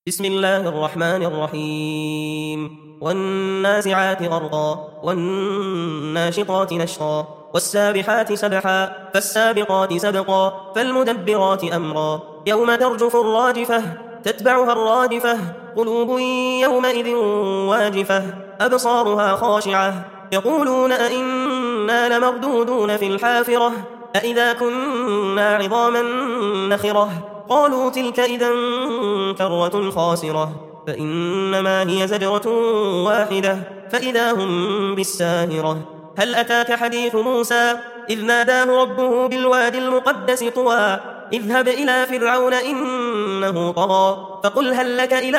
بسم الله الرحمن الرحيم والنازعات غرقا والناشطات نشطا والسابحات سبحا فالسابقات سبقا فالمدبرات أمرا يوم ترجف الراجفة تتبعها الرادفة قلوب يومئذ واجفة أبصارها خاشعة يقولون أئنا لمردودون في الحافرة أئذا كنا عظاما نخرة قالوا تلك إذا كرة خاسرة فإنما هي زجرة واحدة فإذا هم بالساهرة هل أتاك حديث موسى إذ ناداه ربه بالوادي المقدس طوى اذهب إلى فرعون إنه طغى فقل هل لك إلى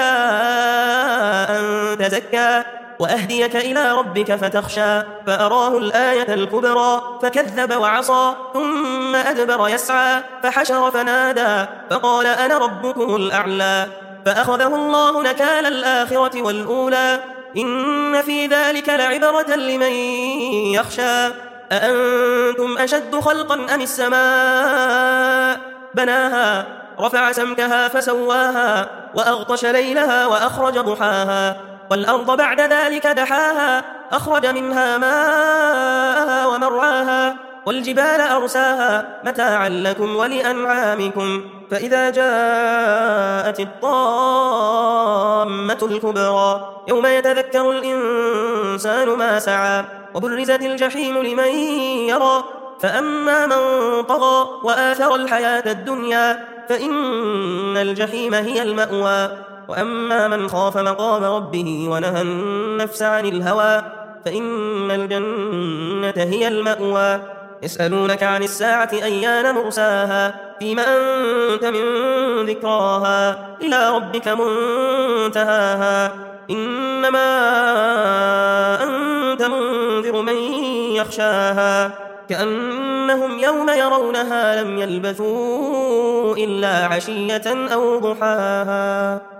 أن تزكى وأهديك إلى ربك فتخشى فأراه الآية الكبرى فكذب وعصى ثم أدبر يسعى فحشر فنادى فقال أنا ربكم الأعلى فأخذه الله نكال الآخرة والأولى إن في ذلك لعبرة لمن يخشى أأنتم أشد خلقا أم السماء بناها رفع سمكها فسواها وأغطش ليلها وأخرج ضحاها والأرض بعد ذلك دحاها أخرج منها ماءها ومرعاها والجبال أرساها متاعا لكم ولأنعامكم فإذا جاءت الطامة الكبرى يوم يتذكر الإنسان ما سعى وبرزت الجحيم لمن يرى فأما من طغى وآثر الحياة الدنيا فإن الجحيم هي المأوى وأما من خاف مقام ربه ونهى النفس عن الهوى فإن الجنة هي المأوى يسألونك عن الساعة أيان مرساها فيما أنت من ذكراها إلى ربك منتهاها إنما أنت منذر من يخشاها كأنهم يوم يرونها لم يلبثوا إلا عشية أو ضحاها.